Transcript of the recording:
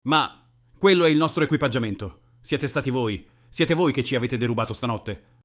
Ma quello è il nostro equipaggiamento. Siete stati voi. Siete voi che ci avete derubato stanotte.